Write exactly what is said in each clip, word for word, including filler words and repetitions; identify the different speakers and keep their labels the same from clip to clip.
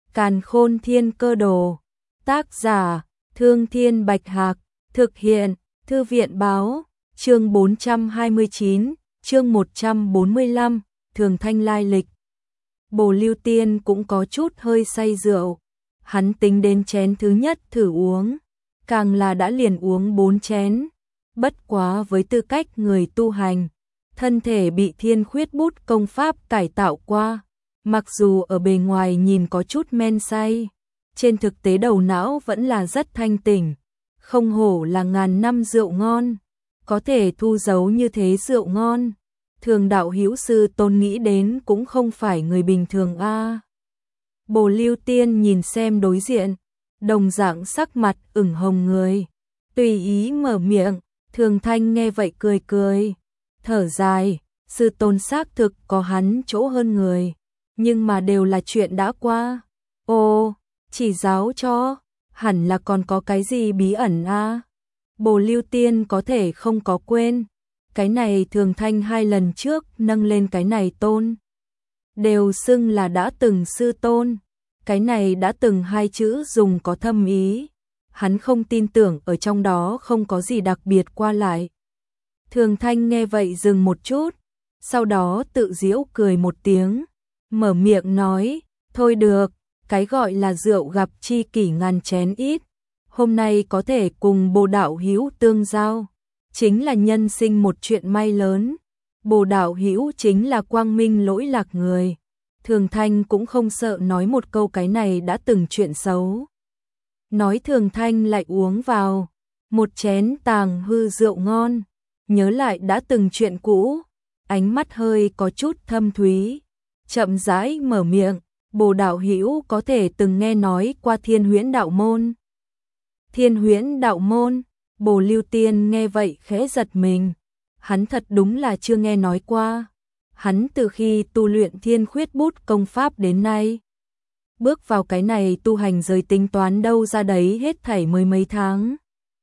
Speaker 1: Càn Khôn Thiên Cơ Đồ. Tác giả: Thương Thiên Bạch Hạc. Thực hiện: Thư viện Báo. Chương bốn trăm hai mươi chín, chương một trăm bốn mươi lăm, Thường Thanh lai lịch. Bồ Lưu Tiên cũng có chút hơi say rượu. Hắn tính đến chén thứ nhất thử uống, càng là đã liền uống bốn chén. Bất quá với tư cách người tu hành, thân thể bị Thiên Khuyết Bút công pháp cải tạo qua, mặc dù ở bề ngoài nhìn có chút men say, trên thực tế đầu não vẫn là rất thanh tỉnh. Không hổ là ngàn năm rượu ngon, có thể thu giấu như thế rượu ngon, Thường đạo hữu sư tôn nghĩ đến cũng không phải người bình thường a. À. Bồ Lưu Tiên nhìn xem đối diện, đồng dạng sắc mặt ửng hồng người, tùy ý mở miệng. Thường Thanh nghe vậy cười cười, thở dài, sư tôn xác thực có hắn chỗ hơn người, nhưng mà đều là chuyện đã qua. Ồ, chỉ giáo cho, hẳn là còn có cái gì bí ẩn a. À? Bồ Lưu Tiên có thể không có quên, cái này Thường Thanh hai lần trước nâng lên cái này tôn, đều xưng là đã từng sư tôn, cái này đã từng hai chữ dùng có thâm ý. Hắn không tin tưởng ở trong đó không có gì đặc biệt qua lại. Thường Thanh nghe vậy dừng một chút, sau đó tự giễu cười một tiếng, mở miệng nói, thôi được, cái gọi là rượu gặp chi kỷ ngàn chén ít, hôm nay có thể cùng Bồ đạo hữu tương giao, chính là nhân sinh một chuyện may lớn. Bồ đạo hữu chính là quang minh lỗi lạc người. Thường Thanh cũng không sợ nói một câu cái này đã từng chuyện xấu. Nói Thường Thanh lại uống vào một chén tàng hư rượu ngon, nhớ lại đã từng chuyện cũ, ánh mắt hơi có chút thâm thúy, chậm rãi mở miệng, Bồ đạo hữu có thể từng nghe nói qua Thiên Huyễn đạo môn. Thiên Huyễn đạo môn? Bồ Lưu Tiên nghe vậy khẽ giật mình, hắn thật đúng là chưa nghe nói qua. Hắn từ khi tu luyện Thiên Khuyết Bút công pháp đến nay, bước vào cái này tu hành giới tính toán đâu ra đấy hết thảy mới mấy tháng.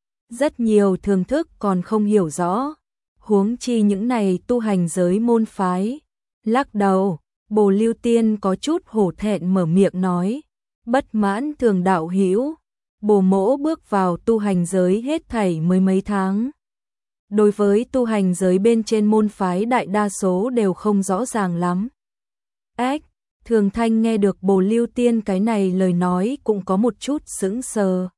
Speaker 1: Rất nhiều thường thức còn không hiểu rõ, huống chi những này tu hành giới môn phái. Lắc đầu, Bồ Lưu Tiên có chút hổ thẹn mở miệng nói, bất mãn Thường đạo hữu, Bồ mỗ bước vào tu hành giới hết thảy mới mấy tháng. Đối với tu hành giới bên trên môn phái đại đa số đều không rõ ràng lắm. Ách! Thường Thanh nghe được Bồ Lưu Tiên cái này lời nói cũng có một chút sững sờ.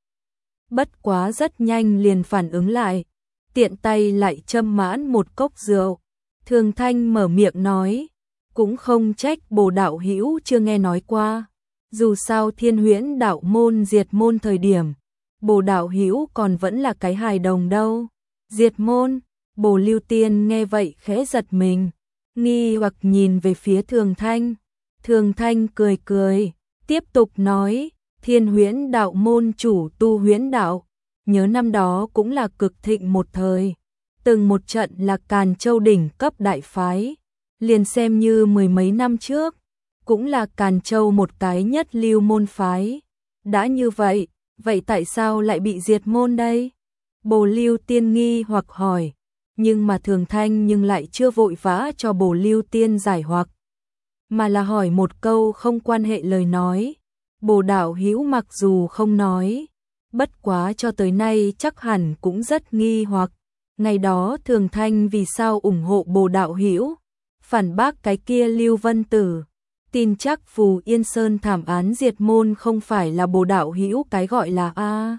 Speaker 1: Bất quá rất nhanh liền phản ứng lại, tiện tay lại châm mãn một cốc rượu. Thường Thanh mở miệng nói, cũng không trách Bồ đạo hữu chưa nghe nói qua. Dù sao Thiên Huyễn đạo môn diệt môn thời điểm, Bồ đạo hữu còn vẫn là cái hài đồng đâu. Diệt môn? Bồ Lưu Tiên nghe vậy khẽ giật mình, nghi hoặc nhìn về phía Thường Thanh. Thường Thanh cười cười, tiếp tục nói, Thiên Huyễn đạo môn chủ tu huyễn đạo, nhớ năm đó cũng là cực thịnh một thời, từng một trận là Càn Châu đỉnh cấp đại phái, liền xem như mười mấy năm trước, cũng là Càn Châu một cái nhất lưu môn phái. Đã như vậy, vậy tại sao lại bị diệt môn đây? Bồ Lưu Tiên nghi hoặc hỏi, nhưng mà Thường Thanh nhưng lại chưa vội vã cho Bồ Lưu Tiên giải hoặc, mà là hỏi một câu không quan hệ lời nói. Bồ đạo hữu mặc dù không nói, bất quá cho tới nay chắc hẳn cũng rất nghi hoặc, ngày đó Thường Thanh vì sao ủng hộ Bồ đạo hữu, phản bác cái kia Lưu Vân Tử, tin chắc Phù Yên Sơn thảm án diệt môn không phải là Bồ đạo hữu cái gọi là a.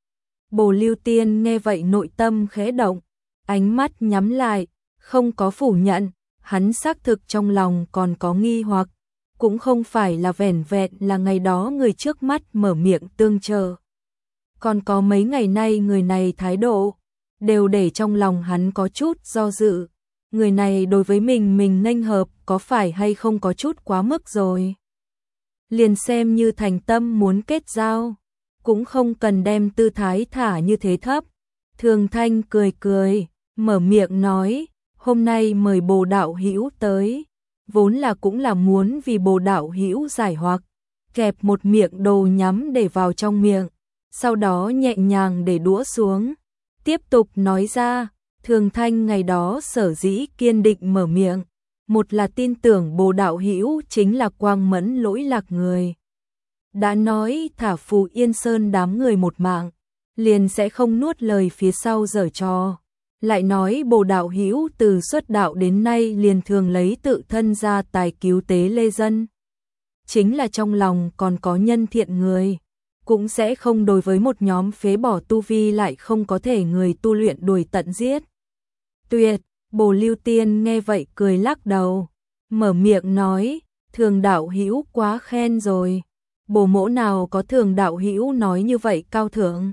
Speaker 1: Bồ Lưu Tiên nghe vậy nội tâm khẽ động, ánh mắt nhắm lại, không có phủ nhận. Hắn xác thực trong lòng còn có nghi hoặc, cũng không phải là vẻn vẹn là ngày đó người trước mắt mở miệng tương trợ. Còn có mấy ngày nay người này thái độ, đều để trong lòng hắn có chút do dự. Người này đối với mình mình nghênh hợp có phải hay không có chút quá mức rồi. Liền xem như thành tâm muốn kết giao, cũng không cần đem tư thái thả như thế thấp. Thường Thanh cười cười, mở miệng nói, hôm nay mời Bồ đạo hữu tới, vốn là cũng là muốn vì Bồ đạo hữu giải hoặc, kẹp một miệng đồ nhắm để vào trong miệng, sau đó nhẹ nhàng để đũa xuống, tiếp tục nói ra. Thường Thanh ngày đó sở dĩ kiên định mở miệng, một là tin tưởng Bồ đạo hữu chính là quang mẫn lỗi lạc người, đã nói thả Phù Yên Sơn đám người một mạng, liền sẽ không nuốt lời phía sau giở trò. Lại nói Bồ đạo hữu từ xuất đạo đến nay liền thường lấy tự thân ra tài cứu tế lê dân. Chính là trong lòng còn có nhân thiện người, cũng sẽ không đối với một nhóm phế bỏ tu vi lại không có thể người tu luyện đuổi tận giết. Tuyệt, Bồ Lưu Tiên nghe vậy cười lắc đầu, mở miệng nói, Thường đạo hữu quá khen rồi. Bồ mỗ nào có Thường đạo hữu nói như vậy cao thượng.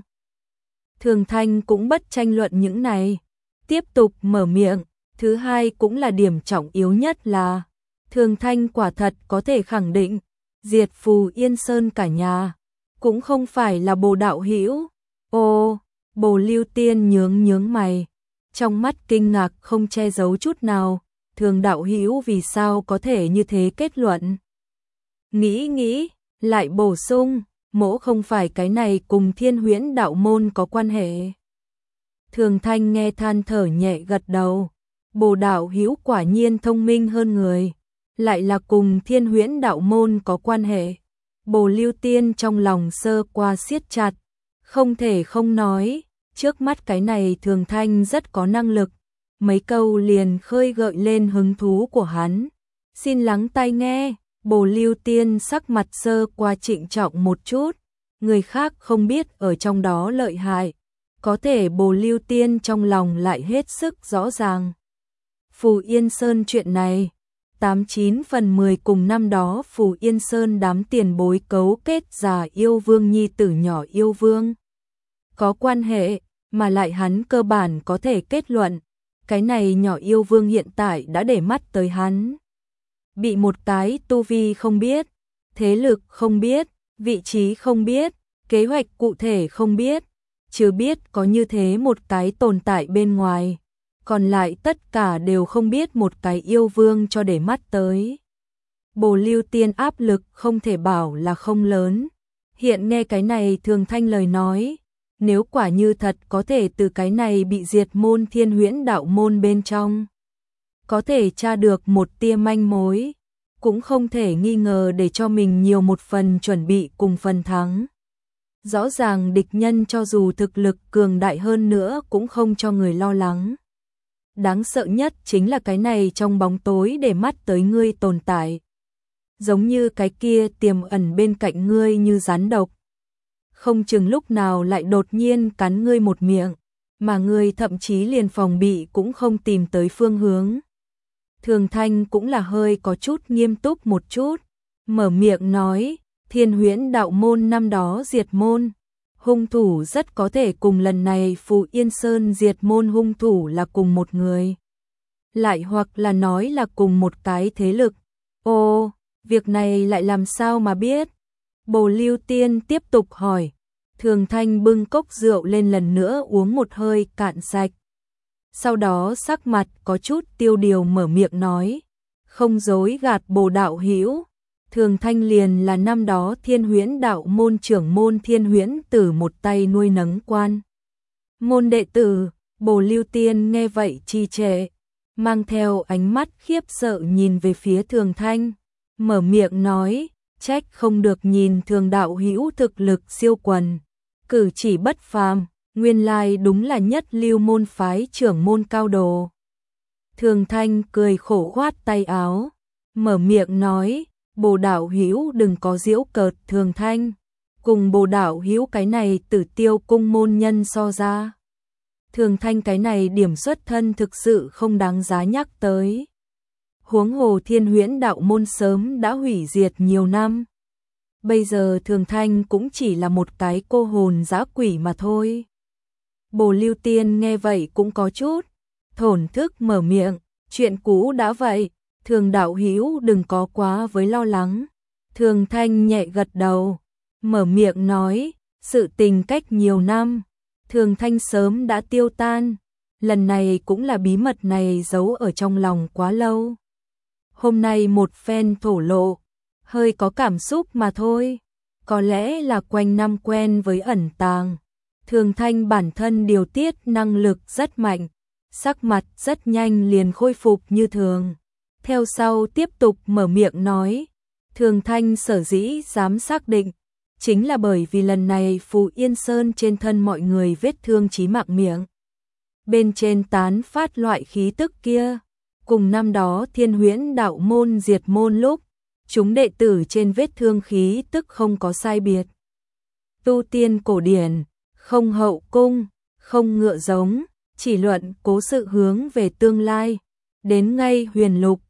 Speaker 1: Thường Thanh cũng bất tranh luận những này, tiếp tục mở miệng, thứ hai cũng là điểm trọng yếu nhất là Thường Thanh quả thật có thể khẳng định, diệt Phù Yên Sơn cả nhà, cũng không phải là Bồ đạo hữu. Ô, Bồ Lưu Tiên nhướng nhướng mày, trong mắt kinh ngạc không che giấu chút nào, Thường đạo hữu vì sao có thể như thế kết luận. Nghĩ nghĩ, lại bổ sung, mỗ không phải cái này cùng Thiên Huyễn đạo môn có quan hệ. Thường Thanh nghe than thở nhẹ gật đầu, Bồ đạo hữu quả nhiên thông minh hơn người, lại là cùng Thiên Huyễn đạo môn có quan hệ. Bồ Lưu Tiên trong lòng sơ qua siết chặt, không thể không nói, trước mắt cái này Thường Thanh rất có năng lực, mấy câu liền khơi gợi lên hứng thú của hắn. Xin lắng tai nghe. Bồ Lưu Tiên sắc mặt sơ qua trịnh trọng một chút, người khác không biết ở trong đó lợi hại, có thể Bồ Lưu Tiên trong lòng lại hết sức rõ ràng. Phù Yên Sơn chuyện này, tám chín phần mười cùng năm đó Phù Yên Sơn đám tiền bối cấu kết già yêu vương nhi tử nhỏ yêu vương. Có quan hệ, mà lại hắn cơ bản có thể kết luận, cái này nhỏ yêu vương hiện tại đã để mắt tới hắn. Bị một cái tu vi không biết, thế lực không biết, vị trí không biết, kế hoạch cụ thể không biết, chứ biết có như thế một cái tồn tại bên ngoài, còn lại tất cả đều không biết một cái yêu vương cho để mắt tới. Bồ Lưu Tiên áp lực không thể bảo là không lớn, hiện nghe cái này Thường Thanh lời nói, nếu quả như thật có thể từ cái này bị diệt môn Thiên Huyễn đạo môn bên trong, có thể tra được một tia manh mối, cũng không thể nghi ngờ để cho mình nhiều một phần chuẩn bị cùng phần thắng. Rõ ràng địch nhân cho dù thực lực cường đại hơn nữa cũng không cho người lo lắng. Đáng sợ nhất chính là cái này trong bóng tối để mắt tới ngươi tồn tại. Giống như cái kia tiềm ẩn bên cạnh ngươi như rắn độc. Không chừng lúc nào lại đột nhiên cắn ngươi một miệng, mà ngươi thậm chí liền phòng bị cũng không tìm tới phương hướng. Thường Thanh cũng là hơi có chút nghiêm túc một chút, mở miệng nói, Thiên Huyễn đạo môn năm đó diệt môn, hung thủ rất có thể cùng lần này Phù Yên Sơn diệt môn hung thủ là cùng một người. Lại hoặc là nói là cùng một cái thế lực. Ồ, việc này lại làm sao mà biết? Bồ Lưu Tiên tiếp tục hỏi. Thường Thanh bưng cốc rượu lên lần nữa uống một hơi cạn sạch. Sau đó sắc mặt có chút tiêu điều mở miệng nói, không dối gạt Bồ đạo hữu, Thường Thanh liền là năm đó Thiên Huyễn đạo môn trưởng môn Thiên Huyễn Tử một tay nuôi nấng quan môn đệ tử. Bồ Lưu Tiên nghe vậy trì trệ, mang theo ánh mắt khiếp sợ nhìn về phía Thường Thanh, mở miệng nói, trách không được nhìn Thường đạo hữu thực lực siêu quần, cử chỉ bất phàm, nguyên lai đúng là nhất lưu môn phái trưởng môn cao đồ. Thường Thanh cười khổ khoát tay áo, mở miệng nói, Bồ đạo hữu đừng có giễu cợt Thường Thanh, cùng Bồ đạo hữu cái này Tử Tiêu cung môn nhân so ra. Thường Thanh cái này điểm xuất thân thực sự không đáng giá nhắc tới. Huống hồ Thiên Huyễn đạo môn sớm đã hủy diệt nhiều năm. Bây giờ Thường Thanh cũng chỉ là một cái cô hồn dã quỷ mà thôi. Bồ Lưu Tiên nghe vậy cũng có chút thổn thức mở miệng, chuyện cũ đã vậy, Thường đạo hữu đừng có quá với lo lắng. Thường Thanh nhẹ gật đầu, mở miệng nói, sự tình cách nhiều năm, Thường Thanh sớm đã tiêu tan, lần này cũng là bí mật này giấu ở trong lòng quá lâu. Hôm nay một phen thổ lộ, hơi có cảm xúc mà thôi, có lẽ là quanh năm quen với ẩn tàng. Thường Thanh bản thân điều tiết năng lực rất mạnh, sắc mặt rất nhanh liền khôi phục như thường. Theo sau tiếp tục mở miệng nói, Thường Thanh sở dĩ dám xác định, chính là bởi vì lần này Phù Yên Sơn trên thân mọi người vết thương chí mạng miệng. Bên trên tán phát loại khí tức kia, cùng năm đó Thiên Huyễn đạo môn diệt môn lúc, chúng đệ tử trên vết thương khí tức không có sai biệt. Tu tiên cổ điển, không hậu cung, không ngựa giống, chỉ luận cố sự hướng về tương lai, đến ngay huyền lục,